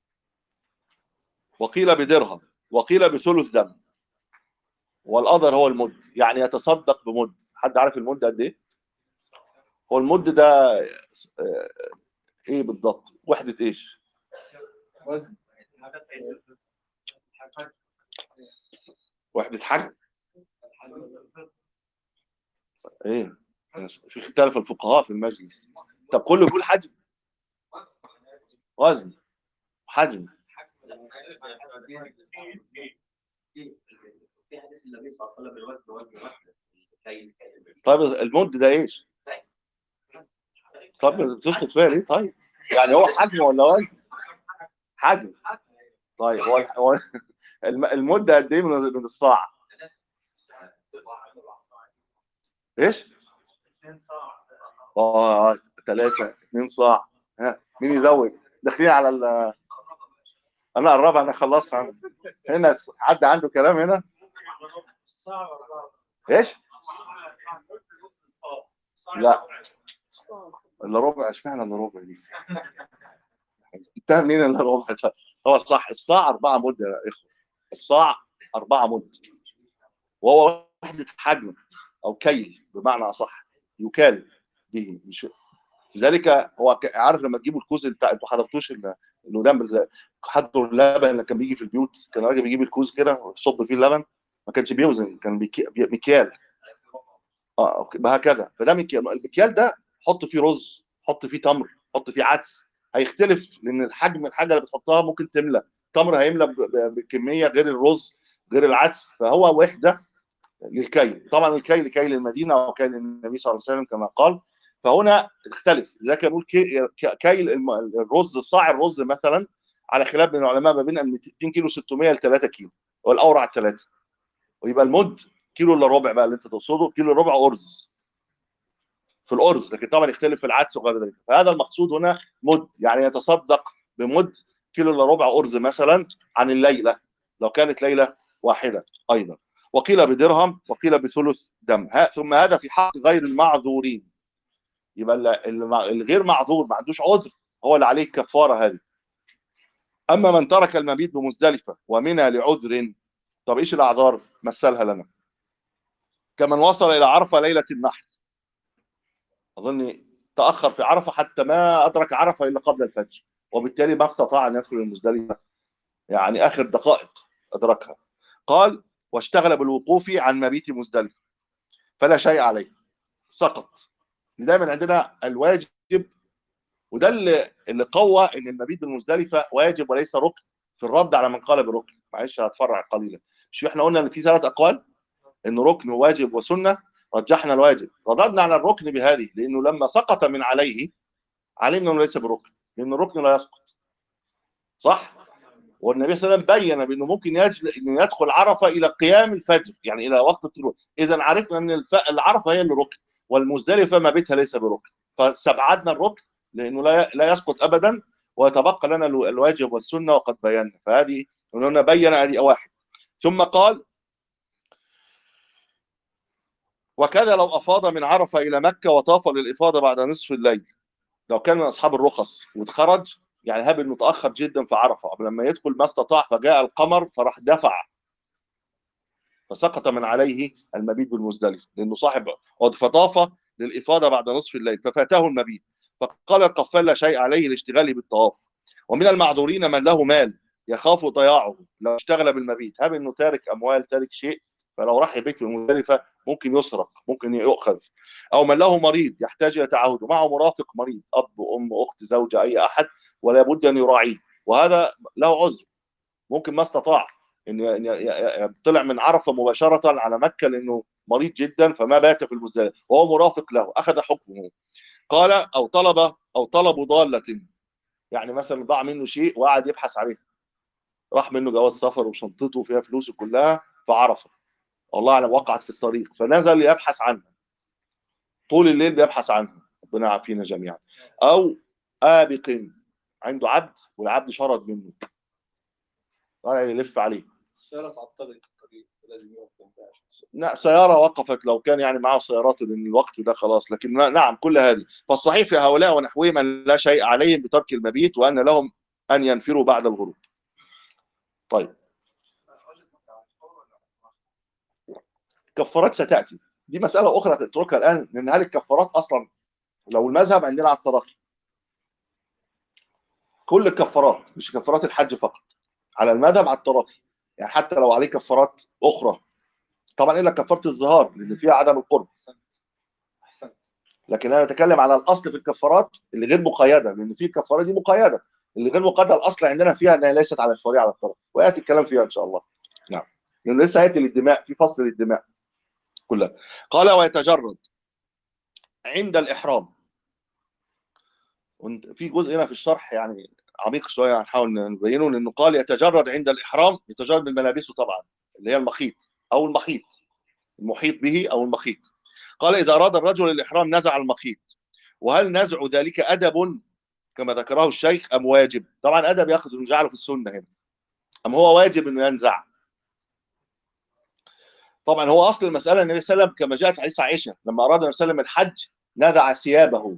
Speaker 1: وقيل بدرهم، وقيل بثلث دم، والأضر هو المد، يعني يتصدق بمد. حد عارف المد قد ايه؟ هو المد ده آه، ايه بالضبط؟ وحدة ايش؟
Speaker 2: وزن.
Speaker 1: وحدة حجم. ايه، في اختلاف الفقهاء في المجلس. طب كله بيقول حجم، وزن، حجم.
Speaker 2: في حديث النبي صلى الله عليه وسلم الوزن وزن واحد.
Speaker 1: طيب المد ده ايش؟ طب بتسكت فيها ليه طيب؟ يعني هو حجم ولا وزن؟ حجم. طيب هو هو الم- المدة قد ايه من من الصاع؟ ايش؟ اه ثلاثة اتنين صاع. ها مين يزود؟ داخلين على ال... انا قربها، انا خلصها. هنا حد عنده كلام هنا؟ ايش؟ لا الا ربع. اشمعنى الا ربع دي؟ انت منين الا ربع؟ هو صح، الصاع أربعة مد يا اخوة. الصاع أربعة مد، وهو وحدة حجم او كيل بمعنى اصح، يكال به. مش لذلك هو ك- عارف لما تجيبوا الكوز بتاع، انتوا حضرتوش ال- اللي قدام بال- حطوا اللبن اللي كان بيجي في البيوت، كان الراجل بيجيب الكوز كده ويصب فيه اللبن، ما كانش بيوزن، كان بيكي- بي- مكيال. اه أوكي، هكذا. فده مكيال، المكيال ده حط فيه رز، حط فيه تمر، حط فيه عدس، هيختلف لان الحجم الحاجه اللي بتحطها ممكن تملى. التمر هيملى ب- ب- بكميه غير الرز غير العدس، فهو وحده للكيل. طبعا الكيل كيل المدينه وكيل النبي صلى الله عليه وسلم كما قال. فهنا اختلف، اذا كان نقول كي- كيل الم- الرز، صاع الرز مثلا، على خلاف بين العلماء ما بين مئتين كيلو ستمائة ل ثلاثة كيلو، والاورع ثلاثة. ويبقى المد كيلو الا ربع بقى اللي انت تقصده، كيلو الا ربع ارز في الارز، لكن طبعا يختلف في العدس وغير ذلك. فهذا المقصود هنا مد، يعني يتصدق بمد كيلو الا ربع ارز مثلا عن الليله، لو كانت ليله واحده ايضا. وقيل بدرهم، وقيل بثلث دم. ها ثم هذا في حق غير المعذورين. يبقى الغير معذور ما عندوش عذر هو اللي عليه الكفاره هذه. اما من ترك المبيت بمزدلفه ومنى لعذر، طب ايش الاعذار؟ مثلها لنا. كمن وصل الى عرفه ليله النحر، اظن تاخر في عرفه حتى ما ادرك عرفه الا قبل الفجر، وبالتالي ما استطاع ان يدخل المزدلفه، يعني اخر دقائق ادركها. قال واشتغل بالوقوف عن مبيت مزدلفه فلا شيء عليه، سقط. دايما عندنا الواجب، وده اللي اللي قوى ان المبيت بالمزدلفه واجب وليس ركن، في الرد على من قال بركن. معلش هتفرع قليلا. مش احنا قلنا ان في ثلاث اقوال، انه ركن وواجب وسنه؟ رجحنا الواجب، رددنا على الركن بهذه، لانه لما سقط من عليه علمنا انه ليس بركن، لان الركن لا يسقط. صح؟ والنبي صلى الله عليه وسلم بين بانه ممكن يجل... انه يدخل عرفه الى قيام الفجر، يعني الى وقت الطلوع. اذا عرفنا ان الف... العرفه هي اللي ركن، والمزدلفه ما بيتها ليس بركن، فاستبعدنا الركن لانه لا لا يسقط ابدا، ويتبقى لنا الواجب والسنه، وقد بينا. فهذه هنا بين هذه واحد. ثم قال وكذا لو افاض من عرفه الى مكه وطاف للافاضه بعد نصف الليل، لو كان من اصحاب الرخص واتخرج، يعني هاب انه متاخر جدا في عرفه، قبل لما يدخل ما استطاع، فجاء القمر فراح دفع، فسقط من عليه المبيت بالمزدلفه لانه صاحب عذر، فطاف للافاضه بعد نصف الليل ففاته المبيت، فقال القفال لا شيء عليه لاشتغاله بالطواف. ومن المعذورين من له مال يخاف ضياعه لو اشتغل بالمبيت، هب انه تارك اموال، تارك شيء، فلو راح يبيت في المزدلفه ممكن يسرق، ممكن يؤخذ. او من له مريض يحتاج الى تعهد، معه مرافق مريض، اب ام اخت زوجه اي احد، ولا بد ان يراعيه، وهذا له عذر، ممكن ما استطاع ان طلع من عرفه مباشره على مكه لانه مريض جدا، فما بات في المزدلفه وهو مرافق له، اخذ حكمه. قال او طلب او طلب ضاله، يعني مثلا ضاع منه شيء وقعد يبحث عليه، راح منه جواز سفر وشنطته فيها فلوسه كلها فعرفه، والله اعلم وقعت في الطريق، فنزل يبحث عنها طول الليل، بيبحث عنها، ربنا يعافينا جميعا. او آبق، عنده عبد والعبد شرد منه، طالع يلف عليه،
Speaker 2: السيارة تعطلت في الطريق لازم يقف جنبها.
Speaker 1: لا سيارة وقفت لو كان يعني معه سيارات، لأن الوقت ده خلاص. لكن ما نعم كل هذه، فالصحيح في هؤلاء ونحوهم أن لا شيء عليهم بترك المبيت، وأن لهم أن ينفروا بعد الغروب. طيب كفارات ستاتي، دي مساله اخرى تتركها الان، لان هل الكفارات اصلا لو المذهب عندنا على التراخي كل الكفارات مش كفارات الحج فقط، على المذهب على التراخي، يعني حتى لو عليه كفارات اخرى طبعا الا كفاره الظهار لان فيها عدم القرب،
Speaker 2: احسن.
Speaker 1: لكن انا اتكلم على الاصل في الكفارات اللي غير مقيده، لان في الكفاره دي مقيده، اللي غير مقيده الاصل عندنا فيها انها ليست على الشريعه على الطرف، وياتي الكلام فيها ان شاء الله. نعم، لان لسه هياتي للدماء في فصل للدماء كلها. قال ويتجرد عند الاحرام، في جزء هنا في الشرح يعني عميق شويه هنحاول نبينه، لانه قال يتجرد عند الاحرام، يتجرد من ملابسه طبعا اللي هي المخيط او المخيط، المحيط به او المخيط. قال اذا اراد الرجل الاحرام نزع المخيط، وهل نزع ذلك ادب كما ذكره الشيخ ام واجب؟ طبعا ادب ياخذ نجعله في السنه هنا، ام هو واجب انه ينزع؟ طبعا هو اصل المساله النبي صلى الله عليه وسلم كما جاءت في حديث عائشه لما اراد النبي صلى الله عليه وسلم الحج نزع ثيابه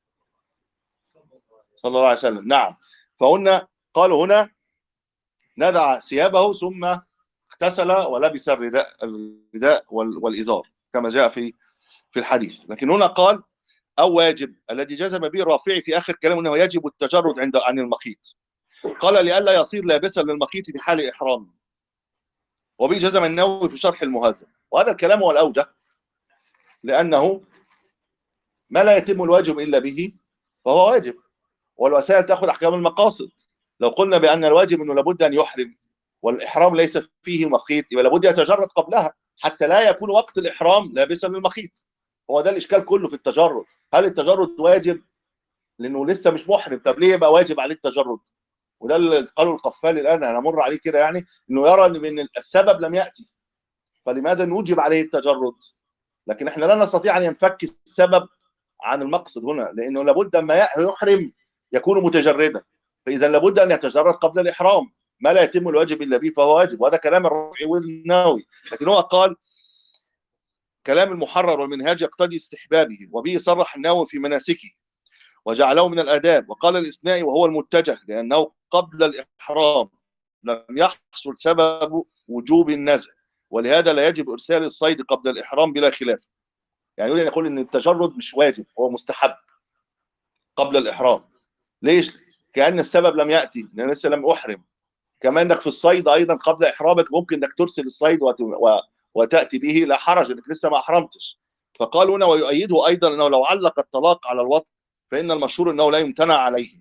Speaker 1: صلى الله عليه وسلم. نعم، فقلنا قالوا هنا نزع ثيابه ثم اغتسل ولبس الرداء الرداء والازار كما جاء في في الحديث، لكن هنا قال او واجب، الذي جزم به الرافعي في اخر كلامه انه يجب التجرد عند عن المخيط. قال لئلا يصير لابسا للمخيط في حال احرام، وبه جزم النووي في شرح المهذب، وهذا الكلام هو الاوجه، لانه ما لا يتم الواجب الا به فهو واجب، والوسائل تاخذ احكام المقاصد. لو قلنا بان الواجب انه لابد ان يحرم والاحرام ليس فيه مخيط، يبقى لابد يتجرد قبلها حتى لا يكون وقت الاحرام لابسا للمخيط. هو ده الاشكال كله في التجرد، هل التجرد واجب لانه لسه مش محرم؟ طب ليه يبقى واجب عليه التجرد؟ وده اللي قاله القفالي الان هنمر عليه كده، يعني انه يرى ان السبب لم ياتي فلماذا نوجب عليه التجرد؟ لكن احنا لا نستطيع ان ينفك السبب عن المقصد هنا، لانه لابد اما يحرم يكون متجردا، فاذا لابد ان يتجرد قبل الاحرام، ما لا يتم الواجب الا به فهو واجب، وهذا كلام الرافعي والنووي. لكن هو قال كلام المحرر والمنهاج يقتضي استحبابه، وبه صرح النووي في مناسكه وجعله من الاداب. وقال الاثنائي وهو المتجه لانه قبل الاحرام لم يحصل سبب وجوب النزع، ولهذا لا يجب ارسال الصيد قبل الاحرام بلا خلاف. يعني يريد ان يقول ان التجرد مش واجب، هو مستحب قبل الاحرام. ليش؟ كأن السبب لم يأتي لأن لسه لم أحرم. كما أنك في الصيد أيضا قبل إحرامك ممكن أنك ترسل الصيد وت... و... وتأتي به، لا حرج أنك لسه ما أحرمتش. فقال هنا ويؤيده أيضا أنه لو علق الطلاق على الوطء فإن المشهور أنه لا يمتنع عليه،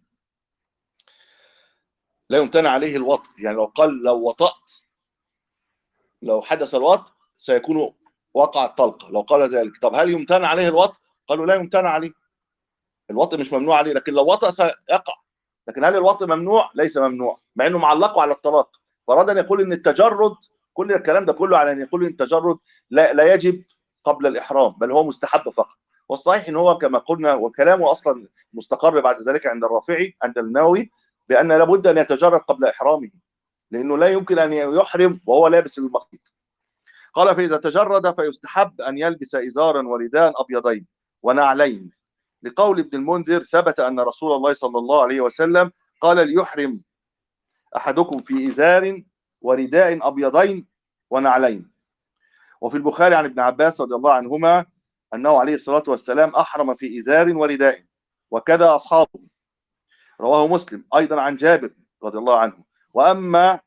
Speaker 1: لا يمتنع عليه الوطء، يعني لو قال لو وطأت لو حدث الوطء سيكون وقع الطلقة لو قال ذلك. طب هل يمتنع عليه الوطء؟ قالوا لا يمتنع عليه، الوطء مش ممنوع عليه، لكن لو وطأ سيقع. لكن هل الوطء ممنوع؟ ليس ممنوع، مع انه معلقه على الطلاق. فاراد ان يقول ان التجرد، كل الكلام ده كله على ان يقول ان التجرد لا, لا يجب قبل الاحرام بل هو مستحب فقط. والصحيح ان هو كما قلنا وكلامه اصلا مستقر بعد ذلك عند الرافعي عند النووي بان لابد ان يتجرد قبل احرامه، لانه لا يمكن ان يحرم وهو لابس المخيط. قال فاذا تجرد فيستحب ان يلبس ازارا ورداء ابيضين ونعلين، لقول ابن المنذر ثبت أن رسول الله صلى الله عليه وسلم قال ليحرم أحدكم في إزار ورداء أبيضين ونعلين. وفي البخاري عن ابن عباس رضي الله عنهما أنه عليه الصلاة والسلام أحرم في إزار ورداء، وكذا أصحابه. رواه مسلم أيضا عن جابر رضي الله عنه. وأما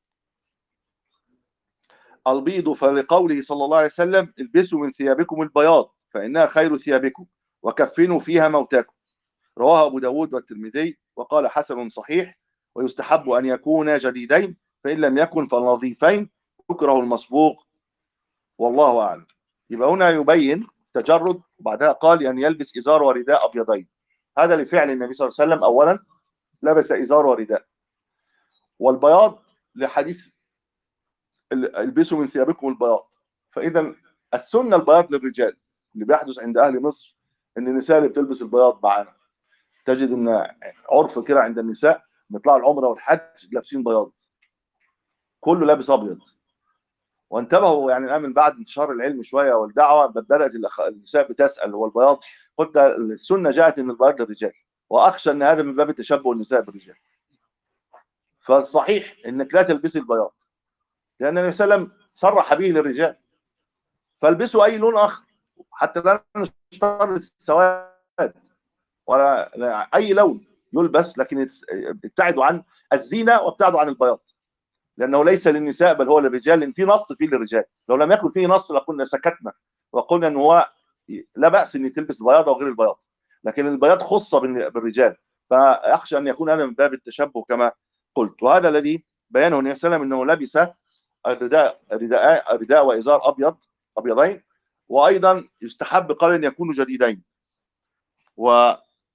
Speaker 1: البيض فلقوله صلى الله عليه وسلم البسوا من ثيابكم البياض فإنها خير ثيابكم وكفنوا فيها موتاكم. رواه أبو داود والترمذي وقال حسن صحيح. ويستحب أن يكون جديدين، فإن لم يكن فنظيفين، يكره المصبوغ والله أعلم. يبقى هنا يبين تجرد، وبعدها قال أن يلبس إزار ورداء أبيضين، هذا لفعل النبي صلى الله عليه وسلم أولا لبس إزار ورداء، والبياض لحديث البسوا من ثيابكم البياض. فإذا السنة البياض للرجال، اللي بيحدث عند أهل مصر إن النساء اللي بتلبس البياض معانا تجد ان عرف كده عند النساء بيطلعوا العمره والحج لابسين بياض، كله لابس ابيض. وانتبهوا يعني الان من بعد انتشار العلم شويه والدعوه بدات النساء بتسال هو البياض، قلت السنه جاءت ان البياض للرجال، واخشى ان هذا من باب تشبه النساء بالرجال. فالصحيح انك لا تلبسي البياض، لان النبي صلى الله عليه وسلم صرح به للرجال، فالبسوا اي لون اخر، حتى لا نشترط السواد ولا لا، اي لون يلبس، لكن ابتعدوا عن الزينه وابتعدوا عن البياض، لانه ليس للنساء بل هو للرجال، لان في نص فيه للرجال. لو لم يكن فيه نص لقلنا سكتنا وقلنا ان هو لا باس ان تلبس بياض او غير البياض، لكن البياض خص بالرجال، فاخشى ان يكون هذا من باب التشبه كما قلت. وهذا الذي بيانه النبي صلى الله عليه وسلم، انه لبس الرداء رداء رداء وازار ابيض ابيضين، وايضا يستحب قال ان يكونوا جديدين، و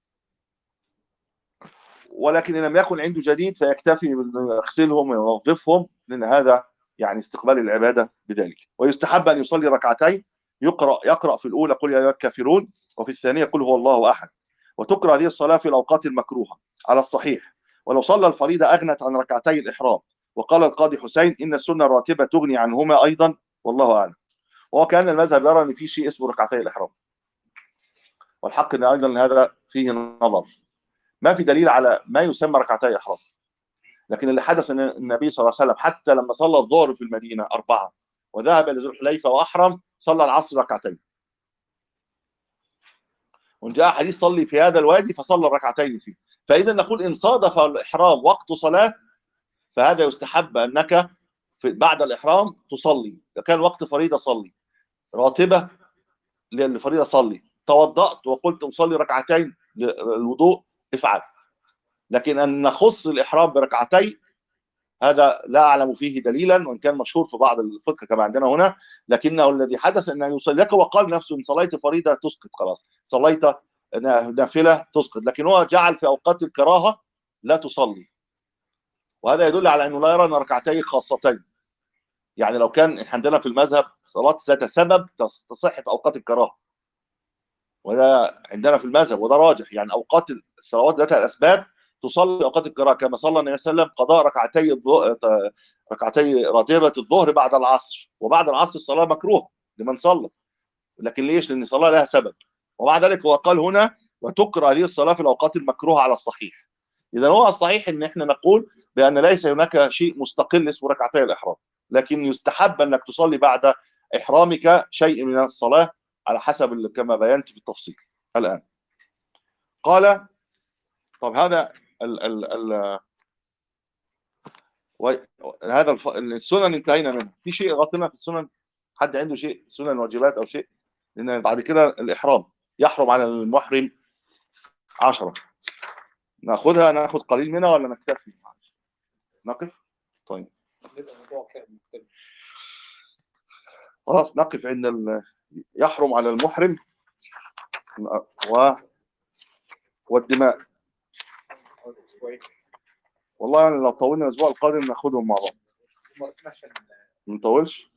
Speaker 1: ولكن ان لم يكن عنده جديد فيكتفي بانه يغسلهم وينظفهم، لان هذا يعني استقبال العباده بذلك. ويستحب ان يصلي ركعتين، يقرا يقرا في الاولى قل يا ايها الكافرون، وفي الثانيه قل هو الله احد. وتقرا هذه الصلاه في الاوقات المكروهه على الصحيح، ولو صلى الفريضه اغنت عن ركعتي الاحرام. وقال القاضي حسين ان السنه الراتبه تغني عنهما ايضا، والله اعلم. وهو كان المذهب يرى ان في شيء اسمه ركعتي الاحرام، والحق ان ايضا هذا فيه نظر، ما في دليل على ما يسمى ركعتي الاحرام. لكن اللي حدث ان النبي صلى الله عليه وسلم حتى لما صلى الظهر في المدينه اربعه وذهب الى ذو الحليفه واحرم صلى العصر ركعتين، وان جاء حديث صلي في هذا الوادي فصلى الركعتين فيه. فاذا نقول ان صادف الاحرام وقت صلاه فهذا يستحب انك في بعد الاحرام تصلي، لو كان وقت فريضه صلي، راتبه للفريضه صلي، توضأت وقلت اصلي ركعتين للوضوء افعل. لكن ان نخص الاحرام بركعتين هذا لا اعلم فيه دليلا، وان كان مشهور في بعض الفقه كما عندنا هنا، لكنه الذي حدث انه يصلي لك وقال نفسه ان صليت فريضه تسقط، خلاص صليت نافله تسقط، لكن هو جعل في اوقات الكراهه لا تصلي. وهذا يدل على انه لا يرى ان ركعتين خاصتين، يعني لو كان عندنا في المذهب صلاه ذات سبب تصح في اوقات الكراهه، وده عندنا في المذهب وده راجح، يعني اوقات الصلوات ذات الاسباب تصلي في اوقات الكراهه، كما صلى النبي صلى الله عليه وسلم قضاء ركعتي ركعتي راتبه الظهر بعد العصر، وبعد العصر الصلاه مكروهه لمن صلى، لكن ليش؟ لان الصلاه لها سبب. ومع ذلك هو قال هنا وتكره هذه الصلاه في الاوقات المكروهه على الصحيح. اذا هو الصحيح ان احنا نقول بان ليس هناك شيء مستقل اسمه ركعتي الاحرام، لكن يستحب انك تصلي بعد احرامك شيء من الصلاه على حسب كما بينت بالتفصيل الان. قال طب هذا ال ال ال هذا الف... السنن انتهينا منها، في شيء غلطنا في السنن؟ حد عنده شيء سنن واجبات او شيء؟ لان بعد كده الاحرام يحرم على المحرم عشرة، ناخذها ناخذ قليل منها ولا نكتفي؟ نقف طيب خلاص نقف عند ال... يحرم على المحرم و... والدماء. والله يعني لو طولنا الاسبوع القادم ناخذهم مع بعض، ما نطولش.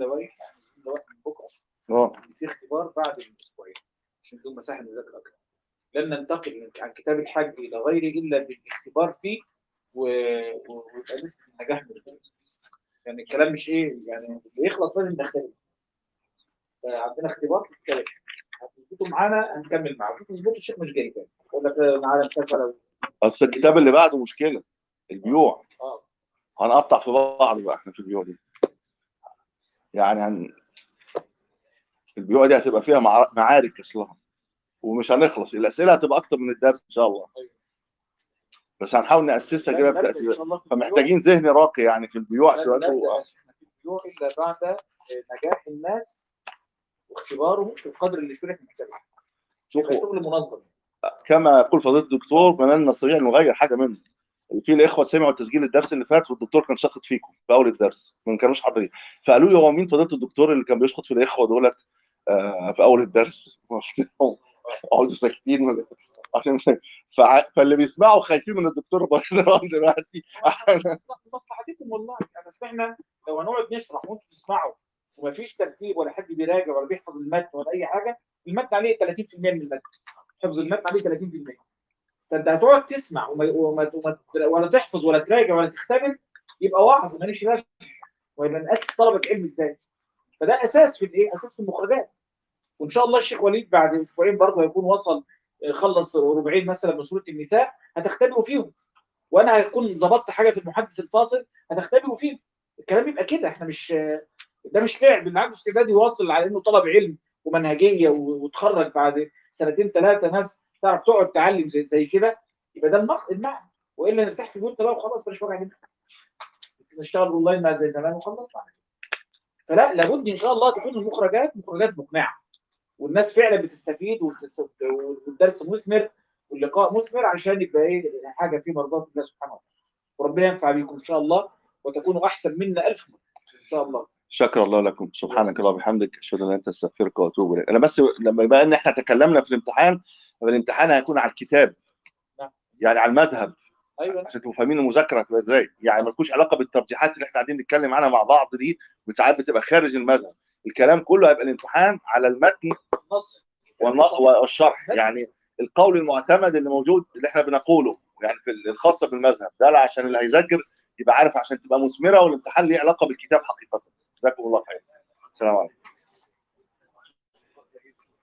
Speaker 1: اه
Speaker 2: في اختبار بعد الاسبوعين عشان تكون مساحه مذاكره اكثر. لن ننتقل عن كتاب الحج الى غيره الا بالاختبار فيه ويبقى نسبه النجاح من يعني الكلام مش ايه يعني اللي يخلص لازم نختبر. عندنا اختبار في الكتاب، هتظبطوا معانا هنكمل معاكم، تظبطوا الشيخ مش جاي تاني يقول لك معانا كذا. لو
Speaker 1: بس الكتاب اللي بعده مشكله البيوع،
Speaker 2: اه
Speaker 1: هنقطع في بعض بقى احنا في البيوع دي، يعني هن... البيوع دي هتبقى فيها مع... معارك اصلها ومش هنخلص، الاسئله هتبقى اكتر من الدرس ان شاء الله، بس هنحاول ناسسها كده بتاسيس، فمحتاجين ذهن راقي يعني في البيوع
Speaker 2: دلوقتي في البيوع الا بعد نجاح الناس واختبارهم في القدر اللي شرح محتاجه. شوفوا شغل منظم
Speaker 1: كما يقول فضيله الدكتور، ما لن نستطيع ان نغير حاجه منه. في الاخوه سمعوا تسجيل الدرس اللي فات والدكتور كان شاخط فيكم في اول الدرس ما كانوش حاضرين، فقالوا لي هو مين فضيله الدكتور اللي كان بيشخط في الاخوه دولت آه في اول الدرس؟ اقعدوا ساكتين عشان فاللي بيسمعوا خايفين من الدكتور دلوقتي.
Speaker 2: مصلحتكم والله، احنا سمعنا لو هنقعد نشرح وانتم تسمعوا ومفيش ترتيب ولا حد بيراجع ولا بيحفظ المتن ولا اي حاجه، المتن عليه ثلاثين بالمئة من المتن، حفظ المتن عليه ثلاثين بالمئة، فانت هتقعد تسمع وما وما ولا تحفظ ولا تراجع ولا تختبر، يبقى وعظ ماليش نافع، ويبقى نأسس طلبه علم ازاي؟ فده اساس في الايه؟ اساس في المخرجات. وان شاء الله الشيخ وليد بعد اسبوعين برضه هيكون وصل خلص ربعين مثلا من سوره النساء هتختبروا فيهم، وانا هكون ظبطت حاجه في المحدث الفاصل هتختبروا فيه. الكلام يبقى كده، احنا مش ده مش لعب، اللي عنده استعداد يواصل على انه طلب علم ومنهجيه وتخرج بعد سنتين ثلاثه ناس تعرف تقعد تعلم زي زي كده، يبقى ده المخ المعنى. والا نرتاح في بيوتنا بقى وخلاص مش وجع دماغ، نشتغل اونلاين مع زي زمان وخلصنا. فلا، لابد ان شاء الله تكون المخرجات مخرجات مقنعه، والناس فعلا بتستفيد والدرس مثمر واللقاء مثمر، عشان يبقى ايه حاجه في مرضات الله سبحانه وتعالى. وربنا ينفع بيكم ان شاء الله وتكونوا احسن منا ألف مره ان شاء الله.
Speaker 1: شكر الله لكم، سبحانك اللهم وبحمدك، اشهد ان لا اله الا انت استغفرك واتوب اليك. انا بس لما يبقى ان احنا تكلمنا في الامتحان، الامتحان هيكون على الكتاب،
Speaker 2: نعم.
Speaker 1: يعني على المذهب،
Speaker 2: ايوه
Speaker 1: عشان تبقوا فاهمين المذاكره هتبقى ازاي، يعني مالكوش علاقه بالترجيحات اللي احنا قاعدين نتكلم عنها مع بعض دي، وساعات بتبقى خارج المذهب. الكلام كله هيبقى الامتحان على المتن
Speaker 2: النص
Speaker 1: والشرح، يعني القول المعتمد اللي موجود اللي احنا بنقوله، يعني في الخاصه بالمذهب ده، عشان اللي هيذاكر يبقى عارف، عشان تبقى مثمره، والامتحان ليه علاقه بالكتاب حقيقه. جزاكم الله خير. السلام عليكم.